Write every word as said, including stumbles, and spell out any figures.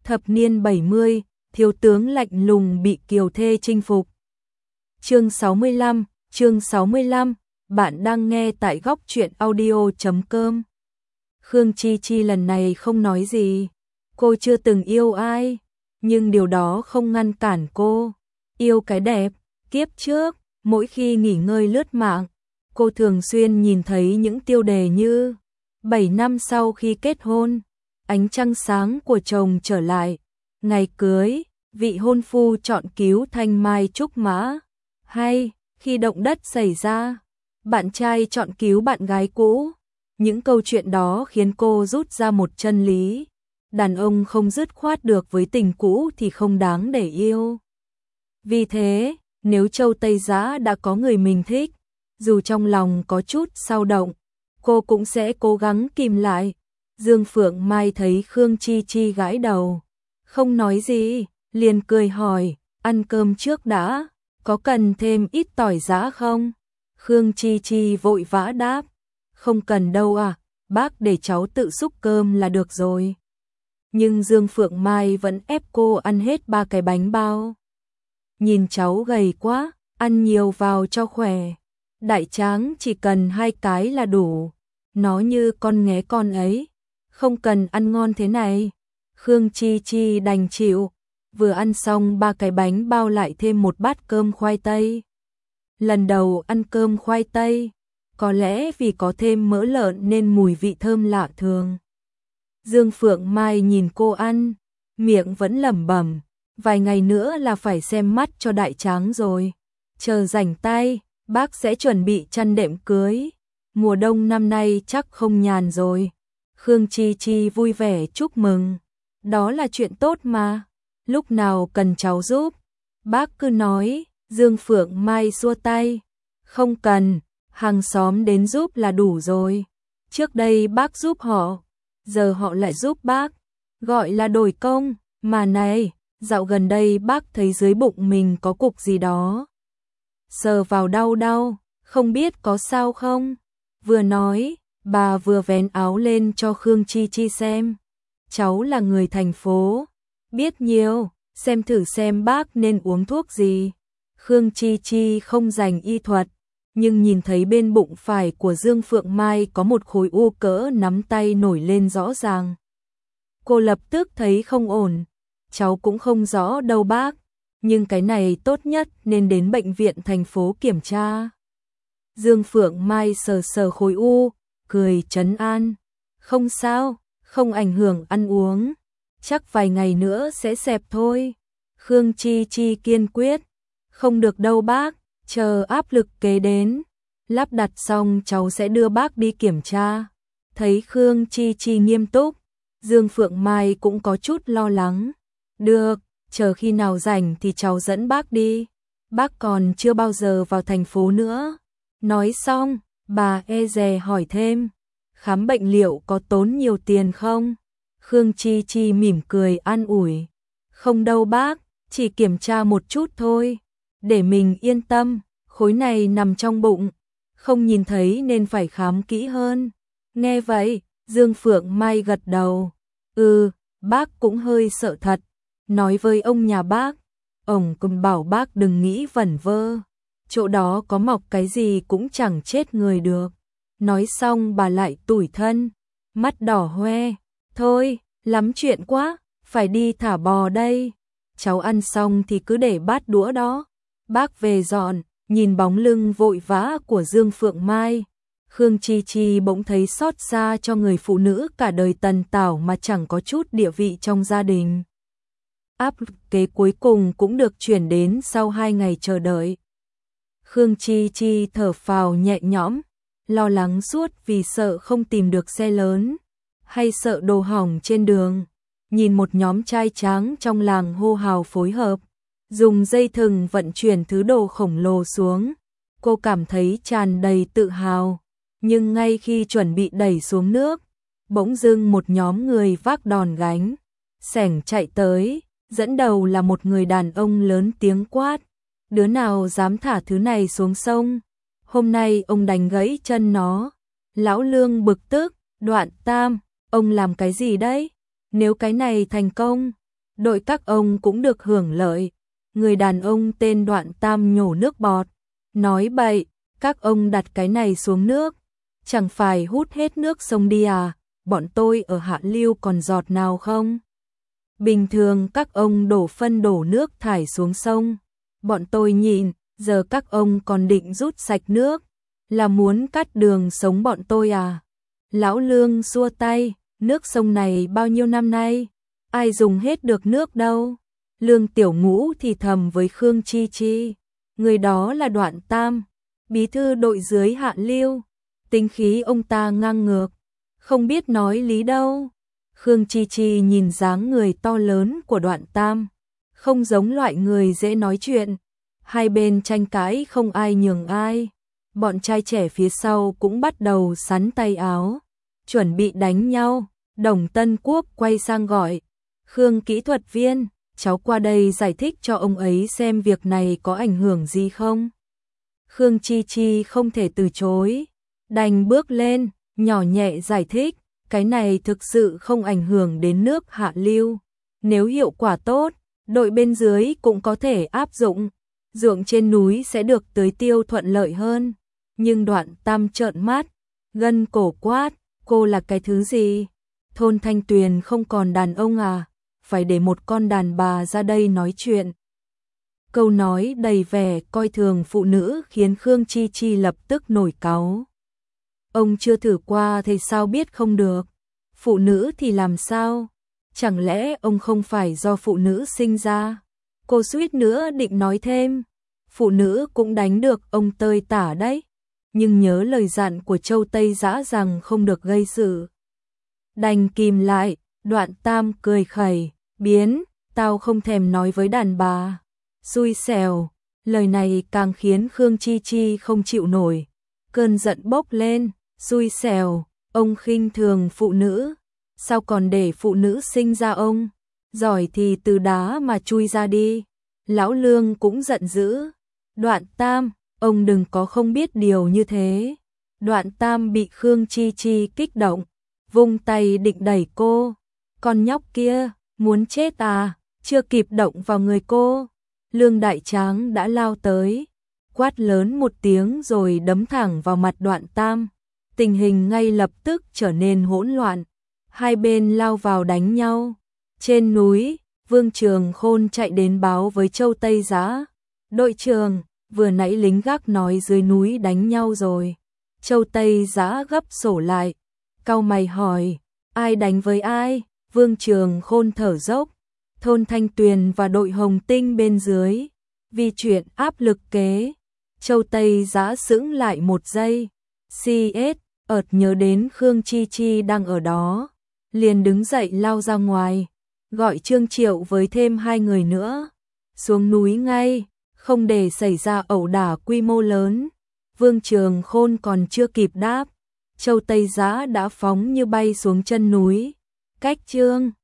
Thập niên bảy mươi, thiếu tướng lạnh lùng bị kiều thê chinh phục. Chương sáu mươi lăm, chương sáu mươi lăm, bạn đang nghe tại góc truyện audio chấm com. Khương Chi Chi lần này không nói gì, cô chưa từng yêu ai, nhưng điều đó không ngăn cản cô yêu cái đẹp. Kiếp trước, mỗi khi nghỉ ngơi lướt mạng, cô thường xuyên nhìn thấy những tiêu đề như bảy năm sau khi kết hôn, ánh trăng sáng của chồng trở lại, ngày cưới, vị hôn phu chọn cứu thanh mai trúc mã, hay khi động đất xảy ra, bạn trai chọn cứu bạn gái cũ. Những câu chuyện đó khiến cô rút ra một chân lý: đàn ông không dứt khoát được với tình cũ thì không đáng để yêu. Vì thế, nếu Châu Tây Giã đã có người mình thích, dù trong lòng có chút dao động, cô cũng sẽ cố gắng kìm lại. Dương Phượng Mai thấy Khương Chi Chi gãi đầu, không nói gì, liền cười hỏi, ăn cơm trước đã, có cần thêm ít tỏi giã không? Khương Chi Chi vội vã đáp, không cần đâu à, bác để cháu tự xúc cơm là được rồi. Nhưng Dương Phượng Mai vẫn ép cô ăn hết ba cái bánh bao. Nhìn cháu gầy quá, ăn nhiều vào cho khỏe. Đại tráng chỉ cần hai cái là đủ. Nó như con nghé con ấy, không cần ăn ngon thế này. Khương Chi Chi đành chịu, vừa ăn xong ba cái bánh bao lại thêm một bát cơm khoai tây. Lần đầu ăn cơm khoai tây, có lẽ vì có thêm mỡ lợn nên mùi vị thơm lạ thường. Dương Phượng Mai nhìn cô ăn, miệng vẫn lẩm bẩm, vài ngày nữa là phải xem mắt cho đại tráng rồi. Chờ rảnh tay, bác sẽ chuẩn bị chăn đệm cưới. Mùa đông năm nay chắc không nhàn rồi. Khương Chi Chi vui vẻ chúc mừng. Đó là chuyện tốt mà. Lúc nào cần cháu giúp, bác cứ nói. Dương Phượng Mai xua tay. Không cần, hàng xóm đến giúp là đủ rồi. Trước đây bác giúp họ, giờ họ lại giúp bác. Gọi là đổi công. Mà này, dạo gần đây bác thấy dưới bụng mình có cục gì đó. Sờ vào đau đau, không biết có sao không? Vừa nói, bà vừa vén áo lên cho Khương Chi Chi xem. Cháu là người thành phố, biết nhiều, xem thử xem bác nên uống thuốc gì. Khương Chi Chi không rành y thuật, nhưng nhìn thấy bên bụng phải của Dương Phượng Mai có một khối u cỡ nắm tay nổi lên rõ ràng. Cô lập tức thấy không ổn. Cháu cũng không rõ đâu bác, nhưng cái này tốt nhất nên đến bệnh viện thành phố kiểm tra. Dương Phượng Mai sờ sờ khối u, cười trấn an. Không sao, không ảnh hưởng ăn uống, chắc vài ngày nữa sẽ xẹp thôi. Khương Chi Chi kiên quyết. Không được đâu bác, chờ áp lực kế đến. Lắp đặt xong cháu sẽ đưa bác đi kiểm tra. Thấy Khương Chi Chi nghiêm túc, Dương Phượng Mai cũng có chút lo lắng. Được, chờ khi nào rảnh thì cháu dẫn bác đi. Bác còn chưa bao giờ vào thành phố nữa. Nói xong, bà e dè hỏi thêm, khám bệnh liệu có tốn nhiều tiền không? Khương Chi Chi mỉm cười an ủi. Không đâu bác, chỉ kiểm tra một chút thôi. Để mình yên tâm, khối này nằm trong bụng, không nhìn thấy nên phải khám kỹ hơn. Nghe vậy, Dương Phượng Mai gật đầu. Ừ, bác cũng hơi sợ thật. Nói với ông nhà bác, ông cũng bảo bác đừng nghĩ vẩn vơ. Chỗ đó có mọc cái gì cũng chẳng chết người được. Nói xong bà lại tủi thân, mắt đỏ hoe. Thôi, lắm chuyện quá, phải đi thả bò đây. Cháu ăn xong thì cứ để bát đũa đó. Bác về dọn, nhìn bóng lưng vội vã của Dương Phượng Mai. Khương Chi Chi bỗng thấy xót xa cho người phụ nữ cả đời tần tảo mà chẳng có chút địa vị trong gia đình. Áp kế cuối cùng cũng được chuyển đến sau hai ngày chờ đợi. Khương Chi Chi thở phào nhẹ nhõm, lo lắng suốt vì sợ không tìm được xe lớn, hay sợ đồ hỏng trên đường. Nhìn một nhóm trai tráng trong làng hô hào phối hợp, dùng dây thừng vận chuyển thứ đồ khổng lồ xuống. Cô cảm thấy tràn đầy tự hào, nhưng ngay khi chuẩn bị đẩy xuống nước, bỗng dưng một nhóm người vác đòn gánh xẻng chạy tới, dẫn đầu là một người đàn ông lớn tiếng quát, đứa nào dám thả thứ này xuống sông, hôm nay ông đánh gãy chân nó. Lão Lương bực tức, Đoạn Tam, ông làm cái gì đấy? Nếu cái này thành công, đội các ông cũng được hưởng lợi. Người đàn ông tên Đoạn Tam nhổ nước bọt, nói bậy, các ông đặt cái này xuống nước, chẳng phải hút hết nước sông đi à, bọn tôi ở hạ lưu còn giọt nào không? Bình thường các ông đổ phân đổ nước thải xuống sông, bọn tôi nhìn, giờ các ông còn định rút sạch nước, là muốn cắt đường sống bọn tôi à? Lão Lương xua tay, nước sông này bao nhiêu năm nay, ai dùng hết được nước đâu. Lương Tiểu Ngũ thì thầm với Khương Chi Chi, người đó là Đoạn Tam, bí thư đội dưới hạ lưu, tính khí ông ta ngang ngược, không biết nói lý đâu. Khương Chi Chi nhìn dáng người to lớn của Đoạn Tam, không giống loại người dễ nói chuyện, hai bên tranh cãi không ai nhường ai. Bọn trai trẻ phía sau cũng bắt đầu xắn tay áo, chuẩn bị đánh nhau. Đồng Tân Quốc quay sang gọi, Khương kỹ thuật viên, cháu qua đây giải thích cho ông ấy xem việc này có ảnh hưởng gì không. Khương Chi Chi không thể từ chối, đành bước lên, nhỏ nhẹ giải thích, cái này thực sự không ảnh hưởng đến nước hạ lưu. Nếu hiệu quả tốt, đội bên dưới cũng có thể áp dụng, ruộng trên núi sẽ được tưới tiêu thuận lợi hơn. Nhưng Đoạn Tam trợn mắt, gân cổ quát, cô là cái thứ gì? Thôn Thanh Tuyền không còn đàn ông à? Phải để một con đàn bà ra đây nói chuyện. Câu nói đầy vẻ coi thường phụ nữ khiến Khương Chi Chi lập tức nổi cáu. Ông chưa thử qua thì sao biết không được? Phụ nữ thì làm sao? Chẳng lẽ ông không phải do phụ nữ sinh ra? Cô suýt nữa định nói thêm, phụ nữ cũng đánh được ông tơi tả đấy. Nhưng nhớ lời dặn của Châu Tây Giã rằng không được gây sự, đành kìm lại. Đoạn Tam cười khẩy, biến, tao không thèm nói với đàn bà. Xui xẻo, lời này càng khiến Khương Chi Chi không chịu nổi, cơn giận bốc lên. Xui xẻo, ông khinh thường phụ nữ, sao còn để phụ nữ sinh ra ông? Giỏi thì từ đá mà chui ra đi. Lão Lương cũng giận dữ, Đoạn Tam, ông đừng có không biết điều như thế. Đoạn Tam bị Khương Chi Chi kích động, vung tay định đẩy cô. Con nhóc kia, muốn chết à? Chưa kịp động vào người cô, Lương Đại Tráng đã lao tới, quát lớn một tiếng rồi đấm thẳng vào mặt Đoạn Tam. Tình hình ngay lập tức trở nên hỗn loạn, hai bên lao vào đánh nhau. Trên núi, Vương Trường Khôn chạy đến báo với Châu Tây Giã, đội trưởng, vừa nãy lính gác nói dưới núi đánh nhau rồi. Châu Tây Giã gấp sổ lại, cau mày hỏi, ai đánh với ai? Vương Trường Khôn thở dốc, thôn Thanh Tuyền và đội Hồng Tinh bên dưới, vì chuyện áp lực kế. Châu Tây Giã sững lại một giây, xê ét, ợt nhớ đến Khương Chi Chi đang ở đó, liền đứng dậy lao ra ngoài, gọi Trương Triệu với thêm hai người nữa, xuống núi ngay, không để xảy ra ẩu đả quy mô lớn. Vương Trường Khôn còn chưa kịp đáp, Châu Tây Giã đã phóng như bay xuống chân núi, cách Trương